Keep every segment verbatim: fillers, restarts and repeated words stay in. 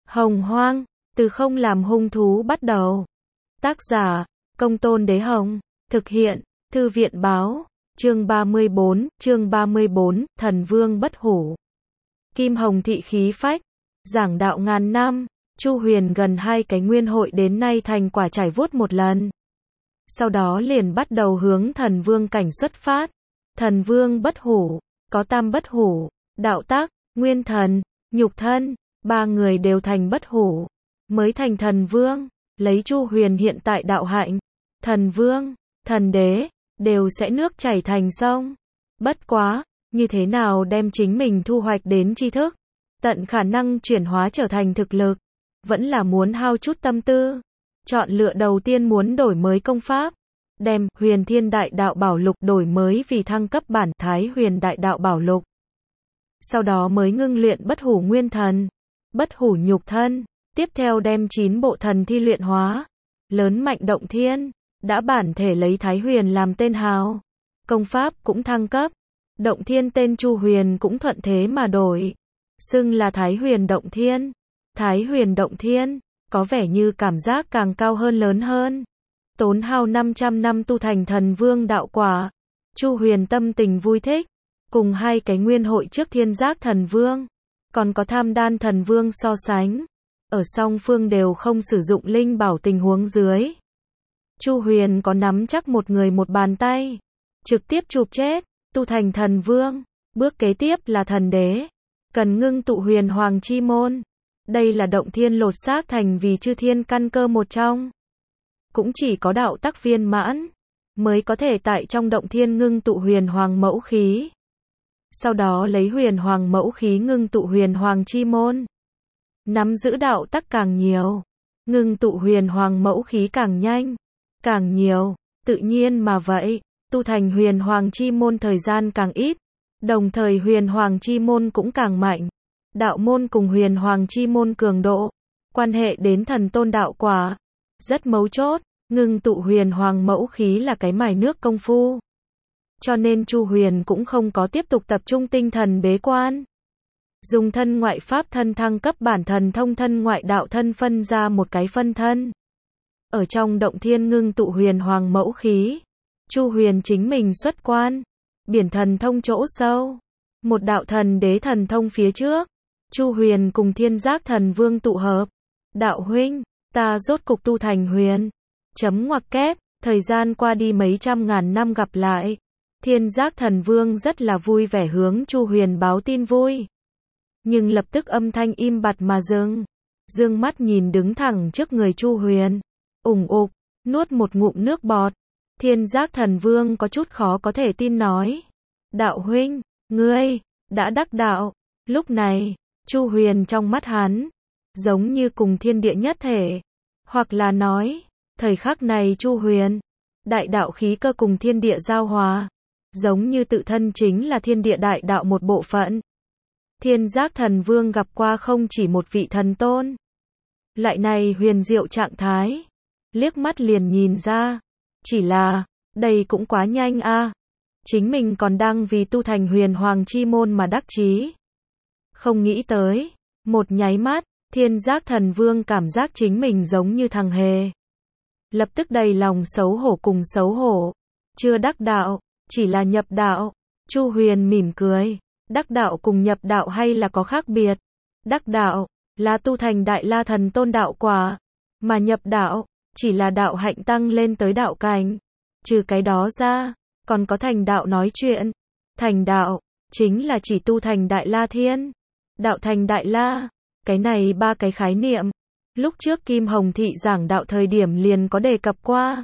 Hồng Hoang, từ không làm hung thú bắt đầu. Tác giả, Công Tôn Đế Hồng. Thực hiện, Thư viện báo. Chương ba mươi bốn, chương ba mươi bốn, Thần Vương bất hủ. Kim Hồng thị khí phách, giảng đạo ngàn năm, Chu Huyền gần hai cái nguyên hội đến nay thành quả trải vuốt một lần. Sau đó liền bắt đầu hướng Thần Vương cảnh xuất phát. Thần Vương bất hủ, có tam bất hủ, đạo tác, nguyên thần, nhục thân, ba người đều thành bất hủ, mới thành Thần Vương, lấy Chu Huyền hiện tại đạo hạnh, Thần Vương, Thần Đế, đều sẽ nước chảy thành sông. Bất quá, như thế nào đem chính mình thu hoạch đến tri thức, tận khả năng chuyển hóa trở thành thực lực, vẫn là muốn hao chút tâm tư. Chọn lựa đầu tiên muốn đổi mới công pháp, đem Huyền Thiên Đại Đạo Bảo Lục đổi mới vì thăng cấp bản Thái Huyền Đại Đạo Bảo Lục. Sau đó mới ngưng luyện bất hủ nguyên thần, bất hủ nhục thân, tiếp theo đem chín bộ thần thi luyện hóa, lớn mạnh động thiên, đã bản thể lấy Thái Huyền làm tên hào, công pháp cũng thăng cấp, động thiên tên Chu Huyền cũng thuận thế mà đổi, xưng là Thái Huyền Động Thiên. Thái Huyền Động Thiên, có vẻ như cảm giác càng cao hơn lớn hơn. Tốn hao năm trăm năm tu thành Thần Vương đạo quả, Chu Huyền tâm tình vui thích, cùng hai cái nguyên hội trước Thiên Giác Thần Vương, còn có Tham Đan Thần Vương so sánh, ở song phương đều không sử dụng linh bảo tình huống dưới. Chu Huyền có nắm chắc một người một bàn tay, trực tiếp chụp chết, tu thành Thần Vương, bước kế tiếp là Thần Đế, cần ngưng tụ Huyền Hoàng chi môn. Đây là động thiên lột xác thành vì chư thiên căn cơ một trong. Cũng chỉ có đạo tắc viên mãn, mới có thể tại trong động thiên ngưng tụ Huyền Hoàng mẫu khí. Sau đó lấy Huyền Hoàng mẫu khí ngưng tụ Huyền Hoàng chi môn. Nắm giữ đạo tắc càng nhiều, ngưng tụ Huyền Hoàng mẫu khí càng nhanh, càng nhiều, tự nhiên mà vậy, tu thành Huyền Hoàng chi môn thời gian càng ít, đồng thời Huyền Hoàng chi môn cũng càng mạnh. Đạo môn cùng Huyền Hoàng chi môn cường độ, quan hệ đến thần tôn đạo quả, rất mấu chốt, ngưng tụ Huyền Hoàng mẫu khí là cái mài nước công phu. Cho nên Chu Huyền cũng không có tiếp tục tập trung tinh thần bế quan. Dùng thân ngoại pháp thân thăng cấp bản thần thông thân ngoại đạo thân phân ra một cái phân thân. Ở trong động thiên ngưng tụ Huyền Hoàng mẫu khí, Chu Huyền chính mình xuất quan, biển thần thông chỗ sâu, một đạo thần đế thần thông phía trước. Chu Huyền cùng Thiên Giác Thần Vương tụ hợp. Đạo huynh, ta rốt cục tu thành huyền. Chấm ngoặc kép, thời gian qua đi mấy trăm ngàn năm gặp lại. Thiên Giác Thần Vương rất là vui vẻ hướng Chu Huyền báo tin vui. Nhưng lập tức âm thanh im bặt mà dừng. Dương mắt nhìn đứng thẳng trước người Chu Huyền. Ủng ục, nuốt một ngụm nước bọt. Thiên Giác Thần Vương có chút khó có thể tin nói. Đạo huynh, ngươi, đã đắc đạo. Lúc này, Chu Huyền trong mắt hắn, giống như cùng thiên địa nhất thể. Hoặc là nói, thời khắc này Chu Huyền, đại đạo khí cơ cùng thiên địa giao hòa, giống như tự thân chính là thiên địa đại đạo một bộ phận. Thiên Giác Thần Vương gặp qua không chỉ một vị thần tôn. Loại này huyền diệu trạng thái, liếc mắt liền nhìn ra. Chỉ là, đây cũng quá nhanh a. À. Chính mình còn đang vì tu thành Huyền Hoàng chi môn mà đắc chí. Không nghĩ tới, một nháy mắt, Thiên Giác Thần Vương cảm giác chính mình giống như thằng hề. Lập tức đầy lòng xấu hổ cùng xấu hổ. Chưa đắc đạo, chỉ là nhập đạo. Chu Huyền mỉm cười. Đắc đạo cùng nhập đạo hay là có khác biệt? Đắc đạo, là tu thành Đại La Thần Tôn đạo quả. Mà nhập đạo, chỉ là đạo hạnh tăng lên tới đạo cảnh. Trừ cái đó ra, còn có thành đạo nói chuyện. Thành đạo, chính là chỉ tu thành Đại La Thiên. Đạo thành Đại La, cái này ba cái khái niệm, lúc trước Kim Hồng thị giảng đạo thời điểm liền có đề cập qua.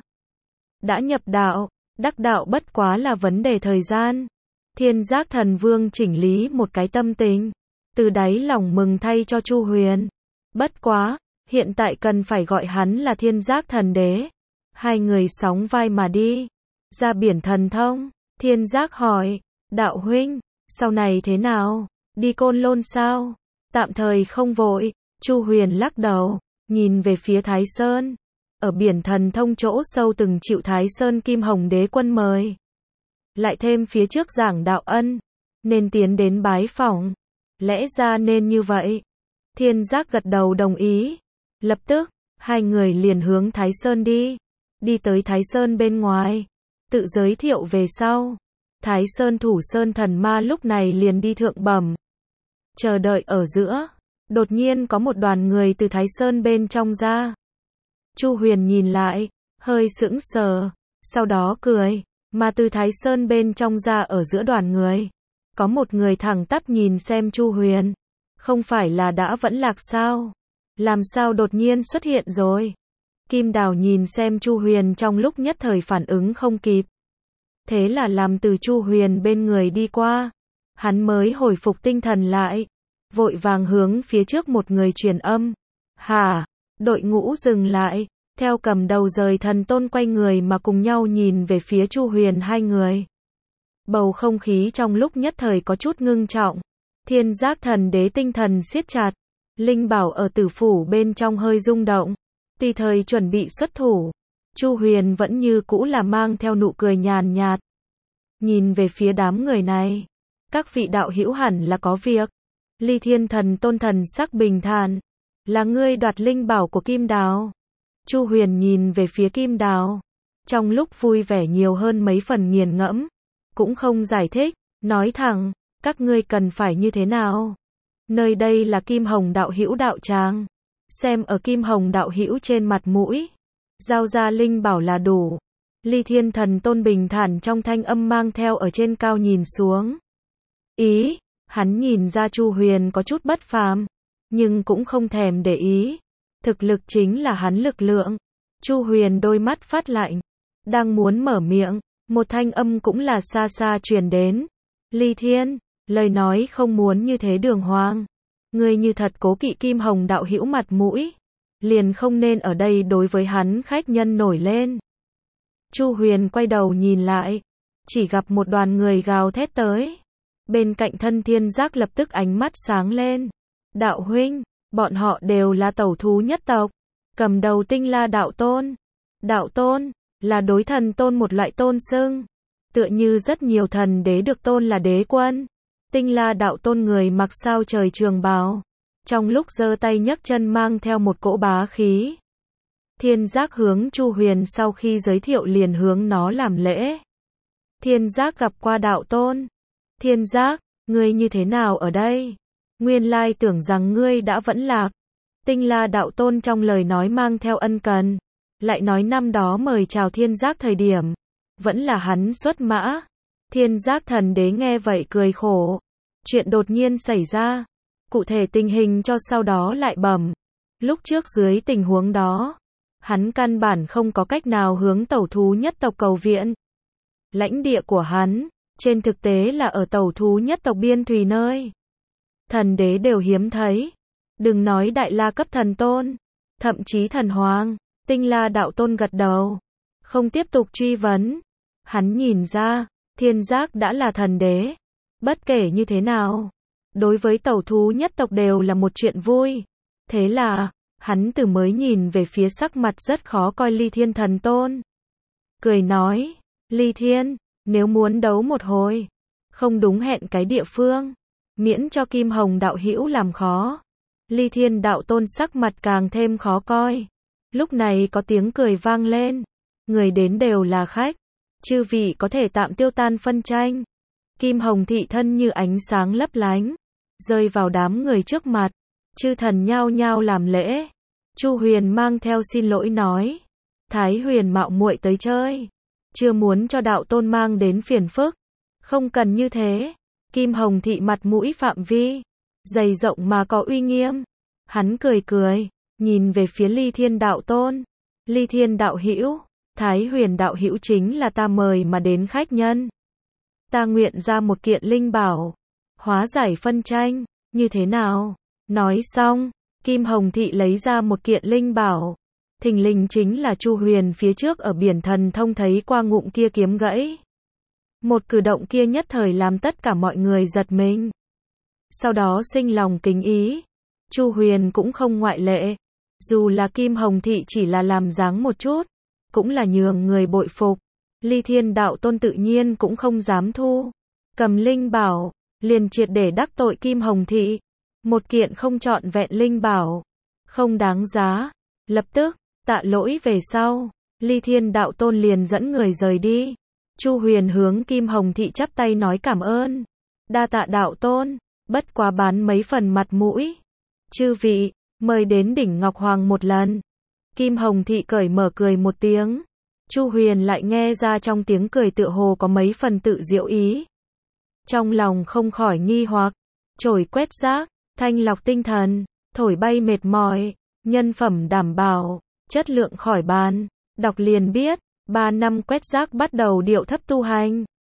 Đã nhập đạo, đắc đạo bất quá là vấn đề thời gian. Thiên Giác Thần Vương chỉnh lý một cái tâm tình, từ đáy lòng mừng thay cho Chu Huyền. Bất quá, hiện tại cần phải gọi hắn là Thiên Giác Thần Đế. Hai người sóng vai mà đi, ra biển thần thông. Thiên Giác hỏi, đạo huynh, sau này thế nào? Đi Côn Lôn sao? Tạm thời không vội. Chu Huyền lắc đầu, nhìn về phía Thái Sơn. Ở biển thần thông chỗ sâu từng chịu Thái Sơn Kim Hồng Đế quân mời. Lại thêm phía trước giảng đạo ân, nên tiến đến bái phỏng. Lẽ ra nên như vậy. Thiên Giác gật đầu đồng ý. Lập tức, hai người liền hướng Thái Sơn đi. Đi tới Thái Sơn bên ngoài. Tự giới thiệu về sau. Thái Sơn thủ sơn thần ma lúc này liền đi thượng bẩm. Chờ đợi ở giữa. Đột nhiên có một đoàn người từ Thái Sơn bên trong ra. Chu Huyền nhìn lại, hơi sững sờ, sau đó cười, mà từ Thái Sơn bên trong ra ở giữa đoàn người. Có một người thẳng tắp nhìn xem Chu Huyền. Không phải là đã vẫn lạc sao? Làm sao đột nhiên xuất hiện rồi? Kim Đào nhìn xem Chu Huyền trong lúc nhất thời phản ứng không kịp. Thế là làm từ Chu Huyền bên người đi qua. Hắn mới hồi phục tinh thần lại. Vội vàng hướng phía trước một người truyền âm. Hả? Đội ngũ dừng lại. Theo cầm đầu rời thần tôn quay người mà cùng nhau nhìn về phía Chu Huyền hai người. Bầu không khí trong lúc nhất thời có chút ngưng trọng. Thiên Giác thần đế tinh thần siết chặt. Linh bảo ở tử phủ bên trong hơi rung động. Tùy thời chuẩn bị xuất thủ. Chu Huyền vẫn như cũ là mang theo nụ cười nhàn nhạt. Nhìn về phía đám người này. Các vị đạo hữu hẳn là có việc. Ly Thiên thần tôn thần sắc bình thản. Là ngươi đoạt linh bảo của Kim Đào. Chu Huyền nhìn về phía Kim Đào. Trong lúc vui vẻ nhiều hơn mấy phần nghiền ngẫm. Cũng không giải thích. Nói thẳng. Các ngươi cần phải như thế nào? Nơi đây là Kim Hồng đạo hữu đạo tràng. Xem ở Kim Hồng đạo hữu trên mặt mũi. Giao ra linh bảo là đủ. Ly Thiên thần tôn bình thản trong thanh âm mang theo ở trên cao nhìn xuống. Ý, hắn nhìn ra Chu Huyền có chút bất phàm. Nhưng cũng không thèm để ý. Thực lực chính là hắn lực lượng. Chu Huyền đôi mắt phát lạnh. Đang muốn mở miệng. Một thanh âm cũng là xa xa truyền đến. Ly Thiên, lời nói không muốn như thế đường hoàng. Ngươi như thật cố kỵ Kim Hồng đạo hữu mặt mũi. Liền không nên ở đây đối với hắn khách nhân nổi lên. Chu Huyền quay đầu nhìn lại. Chỉ gặp một đoàn người gào thét tới. Bên cạnh thân Thiên Giác lập tức ánh mắt sáng lên. Đạo huynh, bọn họ đều là tẩu thú nhất tộc. Cầm đầu Tinh La đạo tôn. Đạo tôn, là đối thần tôn một loại tôn xưng. Tựa như rất nhiều thần đế được tôn là đế quân. Tinh La đạo tôn người mặc sao trời trường bào. Trong lúc giơ tay nhấc chân mang theo một cỗ bá khí. Thiên Giác hướng Chu Huyền sau khi giới thiệu liền hướng nó làm lễ. Thiên Giác gặp qua đạo tôn. Thiên Giác, ngươi như thế nào ở đây? Nguyên lai tưởng rằng ngươi đã vẫn lạc. Tinh La đạo tôn trong lời nói mang theo ân cần. Lại nói năm đó mời chào Thiên Giác thời điểm. Vẫn là hắn xuất mã. Thiên Giác thần đế nghe vậy cười khổ. Chuyện đột nhiên xảy ra. Cụ thể tình hình cho sau đó lại bẩm. Lúc trước dưới tình huống đó. Hắn căn bản không có cách nào hướng tẩu thú nhất tộc cầu viện. Lãnh địa của hắn. Trên thực tế là ở tẩu thú nhất tộc biên thùy nơi. Thần đế đều hiếm thấy. Đừng nói đại la cấp thần tôn. Thậm chí thần hoàng. Tinh La đạo tôn gật đầu. Không tiếp tục truy vấn. Hắn nhìn ra. Thiên Giác đã là thần đế. Bất kể như thế nào. Đối với tẩu thú nhất tộc đều là một chuyện vui. Thế là. Hắn từ mới nhìn về phía sắc mặt rất khó coi Ly Thiên thần tôn. Cười nói. Ly Thiên. Nếu muốn đấu một hồi. Không đúng hẹn cái địa phương. Miễn cho Kim Hồng đạo hữu làm khó. Ly Thiên đạo tôn sắc mặt càng thêm khó coi. Lúc này có tiếng cười vang lên. Người đến đều là khách. Chư vị có thể tạm tiêu tan phân tranh. Kim Hồng thị thân như ánh sáng lấp lánh. Rơi vào đám người trước mặt. Chư thần nhao nhao làm lễ. Chu Huyền mang theo xin lỗi nói. Thái Huyền mạo muội tới chơi. Chưa muốn cho đạo tôn mang đến phiền phức. Không cần như thế. Kim Hồng thị mặt mũi phạm vi. Dày rộng mà có uy nghiêm. Hắn cười cười. Nhìn về phía Ly Thiên đạo tôn. Ly Thiên đạo hữu. Thái Huyền đạo hữu chính là ta mời mà đến khách nhân. Ta nguyện ra một kiện linh bảo. Hóa giải phân tranh. Như thế nào? Nói xong. Kim Hồng thị lấy ra một kiện linh bảo. Thình lình chính là Chu Huyền phía trước ở biển thần thông thấy qua ngụm kia kiếm gãy. Một cử động kia nhất thời làm tất cả mọi người giật mình. Sau đó sinh lòng kính ý. Chu Huyền cũng không ngoại lệ. Dù là Kim Hồng thị chỉ là làm dáng một chút. Cũng là nhường người bội phục. Ly Thiên đạo tôn tự nhiên cũng không dám thu. Cầm linh bảo. Liền triệt để đắc tội Kim Hồng thị. một kiện không trọn vẹn linh bảo, không đáng giá. Lập tức, tạ lỗi về sau, Ly Thiên đạo tôn liền dẫn người rời đi. Chu Huyền hướng Kim Hồng Thị chắp tay nói cảm ơn. Đa tạ đạo tôn, bất quá bán mấy phần mặt mũi. Chư vị, mời đến đỉnh Ngọc Hoàng một lần. Kim Hồng Thị cởi mở cười một tiếng. Chu Huyền lại nghe ra trong tiếng cười tựa hồ có mấy phần tự diệu ý. Trong lòng không khỏi nghi hoặc, chổi quét rác, thanh lọc tinh thần, thổi bay mệt mỏi, nhân phẩm đảm bảo, chất lượng khỏi bàn. Đọc liền biết, ba năm quét rác bắt đầu điệu thấp tu hành.